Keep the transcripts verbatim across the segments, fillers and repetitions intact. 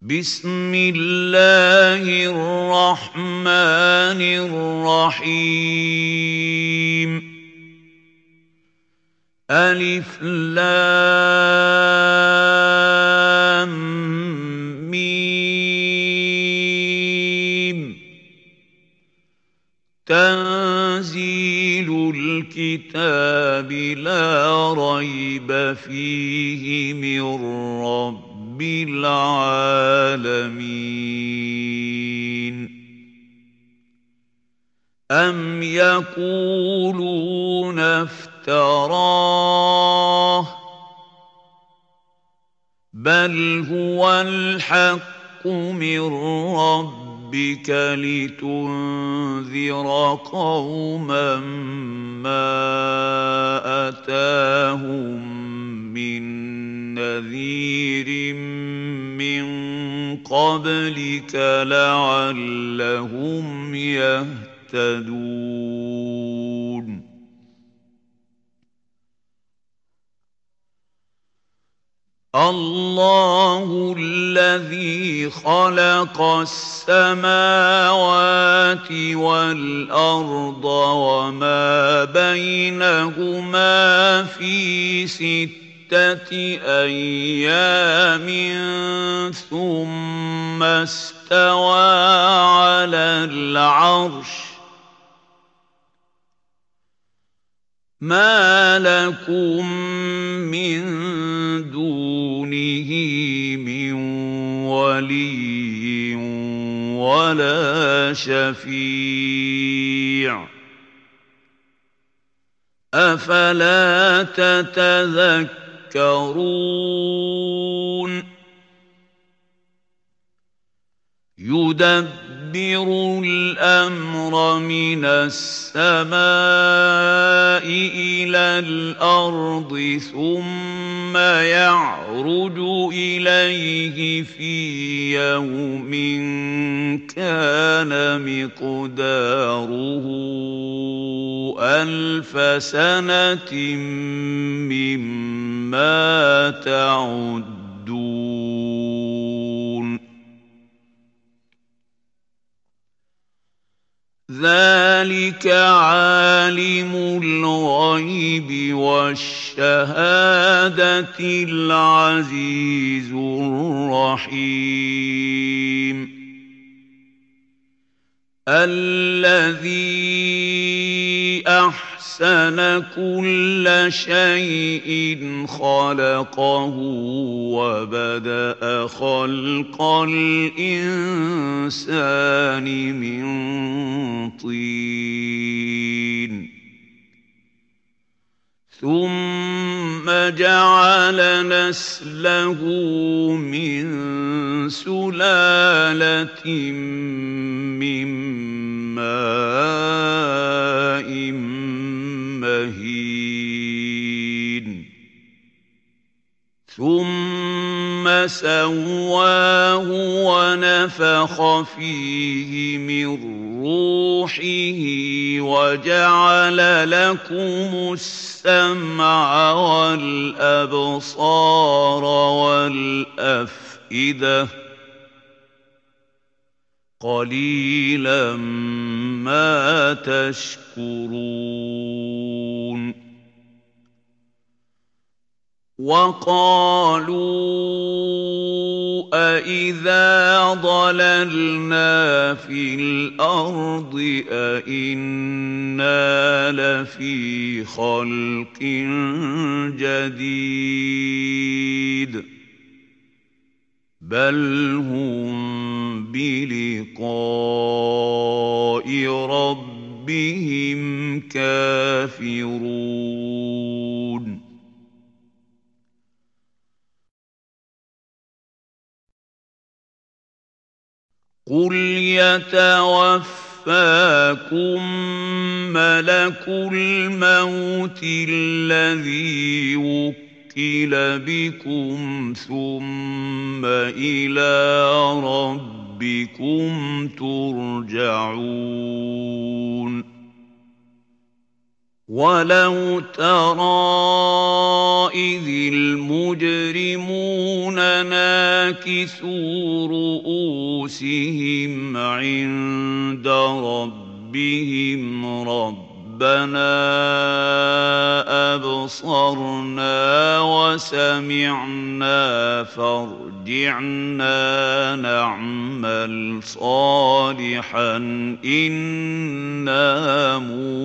بسم الله الرحمن الرحيم ألف لام ميم تنزيل الكتاب لا ريب فيه من رب العالمين أم يقولون افتراه بل هو الحق من ربك لتنذر قوما ما أتاهم من نذير من قبلك لعلهم يهتدون الله الذي خلق السماوات والأرض وما بينهما في ستة أيام ثم استوى على العرش ما لكم من دونه من ولي ولا شفيع أفلا تتذكرون يدبر الأمر من السماء إلى الأرض ثم يعرج إليه في يوم كان مقداره ألف سنة مما تعدون ذلك عالم الغيب والشهادة العزيز الرحيم الذي أحسن كل شيء خلقه وبدأ خلق الإنسان من طين ثم جعل نسله من سلالة من ماء مهين ثم سواه ونفخ فيه من روحه وجعل لكم السمع والأبصار والأفئدة قليلا ما تشكرون وقالوا أإذا ضللنا في الأرض أإنا لفي خلق جديد بل هم بلقاء ربهم كافرون قل يتوفاكم ملك الموت الذي وكل بكم ثم إلى ربكم ترجعون وَلَوْ تَرَىٰ إِذِ الْمُجْرِمُونَ نَاكِسُو رُءُوسِهِمْ عِندَ رَبِّهِمْ رَبَّنَا أَبْصَرْنَا وَسَمِعْنَا فَارْجِعْنَا نَعْمَلْ صَالِحًا إِنَّا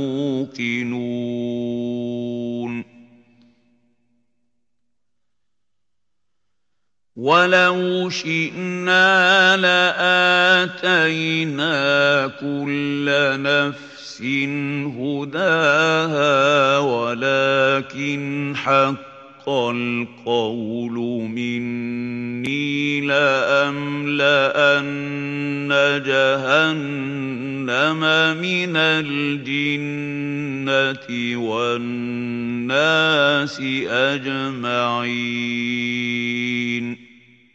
مُوقِنُونَ وَلَوْ شِئْنَا لَآتَيْنَا كُلَّ نَفْسٍ هُدَاهَا وَلَكِنْ حَقَّ الْقَوْلُ مِنِّي لَأَمْلَأَنَّ جَهَنَّمَ مِنَ الْجِنَّةِ وَالنَّاسِ أَجْمَعِينَ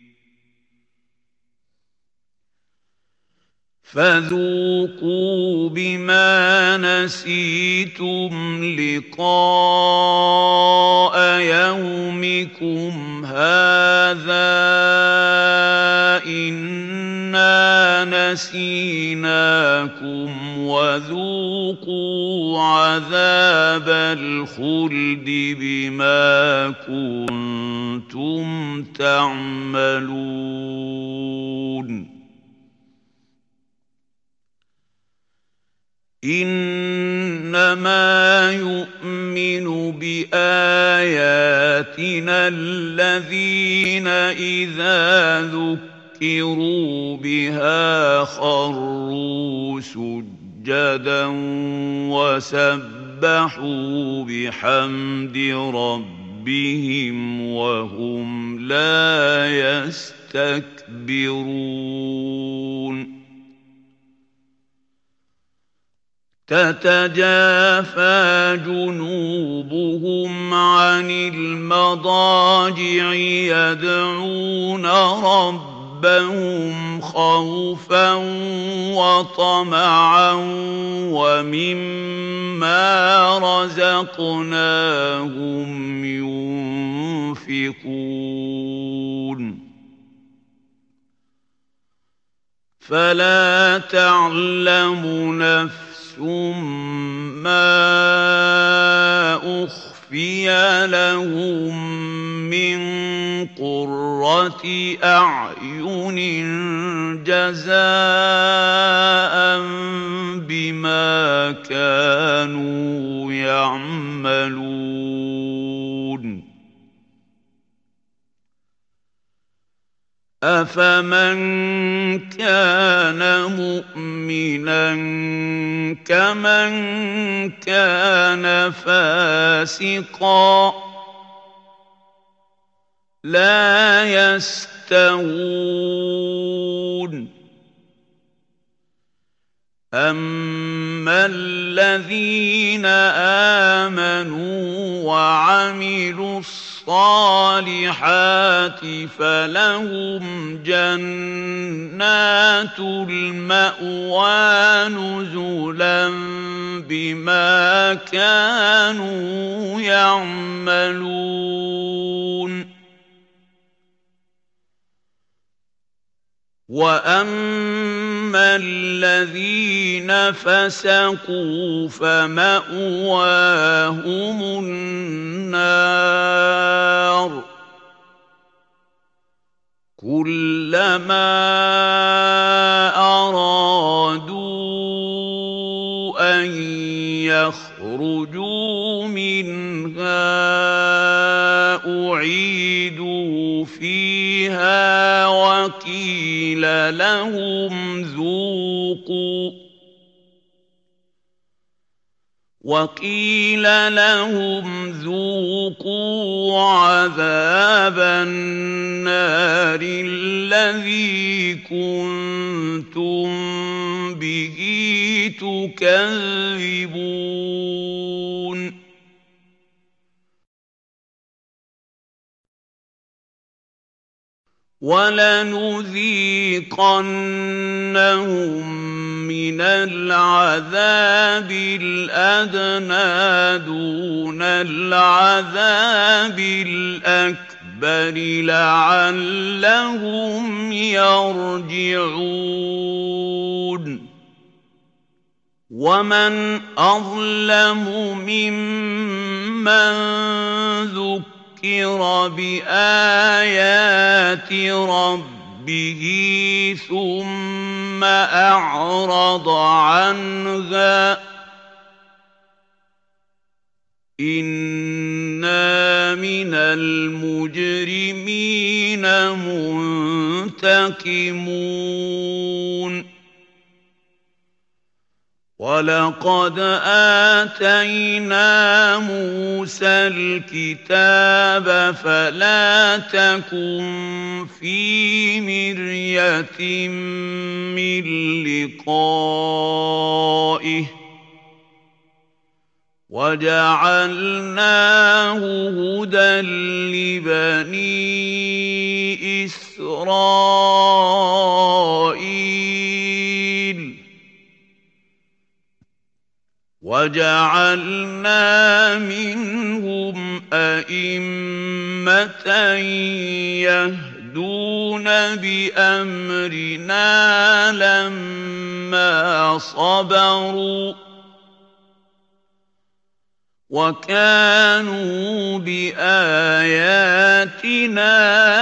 فَذُوقُوا بِمَا نَسِيتُمْ لِقَاءَ يَوْمِكُمْ هَٰذَا إِنَّا نَسِينَاكُمْ وَذُوقُوا عَذَابَ الْخُلْدِ بِمَا كُنتُمْ تَعْمَلُونَ إِنَّمَا يُؤْمِنُ بِآيَاتِنَا الَّذِينَ إِذَا ذُكِّرُوا بِهَا خَرُّوا سُجَّدًا وَسَبَّحُوا بِحَمْدِ رَبِّهِمْ وَهُمْ لَا يَسْتَكْبِرُونَ تَتَجَافَىٰ جُنُوبُهُمْ عَنِ الْمَضَاجِعِ يَدْعُونَ رَبَّهُمْ خَوْفًا وَطَمَعًا وَمِمَّا رَزَقْنَاهُمْ يُنفِقُونَ فَلَا تَعْلَمُ نَفْسٌ مَّا أُخْفِيَ لَهُم مِّن قُرَّةِ أَعْيُنٍ جَزَاءً بِمَا كَانُوا يَعْمَلُونَ أَفَمَن كَانَ مُؤْمِنًا كَمَن كَانَ فَاسِقًا لَّا يَسْتَوُونَ أَمَّا الَّذِينَ آمَنُوا وَعَمِلُوا الصَّالِحَاتِ فَلَهُمْ جَنَّاتُ الْمَأْوَىٰ نُزُلًا بِمَا كَانُوا يَعْمَلُونَ وَأَمَّا الَّذِينَ فَسَقُوا فَمَأْوَاهُمُ النَّارُ كُلَّمَا أَرَادُوا أَن يَخْرُجُوا مِنْهَا أُعِيدُوا فِيهَا وَقِيلَ لَهُمْ ذُوقُوا وَقِيلَ لَهُمْ ذُوقُوا عَذَابَ النَّارِ الَّذِي كُنتُم بِهِ تُكَذِّبُونَ وَلَنُذِيقَنَّهُم مِّنَ الْعَذَابِ الْأَدْنَىٰ دُونَ الْعَذَابِ الْأَكْبَرِ لَعَلَّهُمْ يَرْجِعُونَ وَمَنْ أَظْلَمُ مِمَّن ذُكِّرَ بِآيَاتِ رَبِّهِ ثُمَّ أَعْرَضَ عَنْهَا إِنَّا مِنَ الْمُجْرِمِينَ مُنتَقِمُونَ وَلَقَدْ آتَيْنَا مُوسَى الْكِتَابَ فَلَا تَكُن فِي مِرْيَةٍ مِّن لِّقَائِهِ وَجَعَلْنَاهُ هُدًى لِّبَنِي إِسْرَائِيلَ وَجَعَلْنَا مِنْهُمْ أَئِمَّةً يَهْدُونَ بِأَمْرِنَا لَمَّا صَبَرُوا وَكَانُوا بِآيَاتِنَا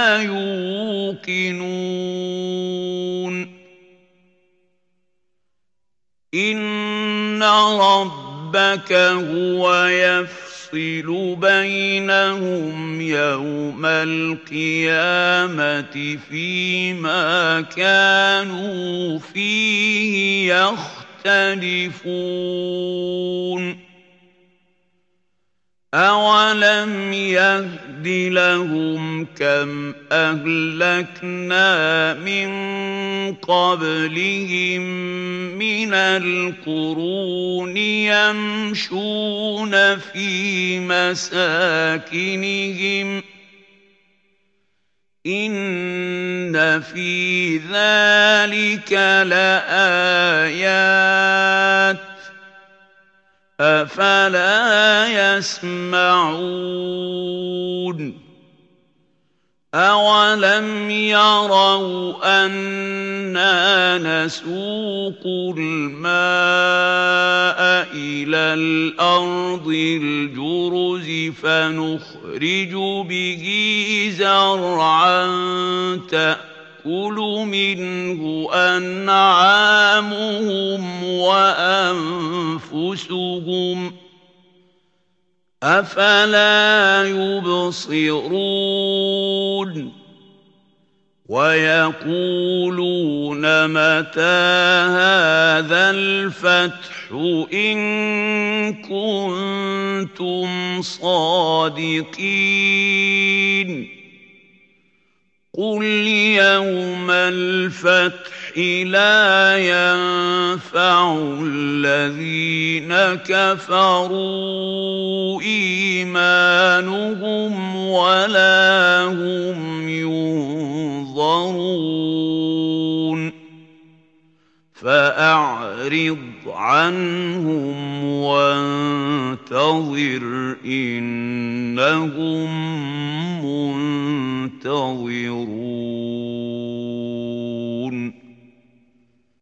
يُوقِنُونَ إِنَّ رَبَّكَ هُوَ يَفْصِلُ بَيْنَهُمْ يَوْمَ الْقِيَامَةِ فِيمَا كَانُوا فِيهِ يَخْتَلِفُونَ أَوَلَمْ يَهْدِ لَهُمْ كَمْ أَهْلَكْنَا مِن قَبْلِهِم مِّنَ الْقُرُونِ يَمْشُونَ فِي مَسَاكِنِهِمْ ۗ إِنَّ فِي ذَلِكَ لَآيَاتٍ ۖ أَفَلَا يَسْمَعُونَ أَوَلَمْ يَرَوْا أَنَّا نَسُوقُ الْمَاءَ إِلَى الْأَرْضِ الْجُرُزِ فَنُخْرِجُ بِهِ زَرْعًا تَأْكُلُ مِنْهُ أَنْعَامُهُمْ وَأَنفُسُهُمْ ۖ أَفَلَا يُبْصِرُونَ وَيَقُولُونَ مَتَىٰ هَٰذَا الْفَتْحُ إِن كُنتُمْ صَادِقِينَ قُلْ يَوْمَ الْفَتْحِ لَا يَنفَعُ الَّذِينَ كَفَرُوا إِيمَانُهُمْ وَلَا هُمْ يُنظَرُونَ فَأَعْرِضْ عَنْهُمْ وَانتَظِرْ إِنَّهُم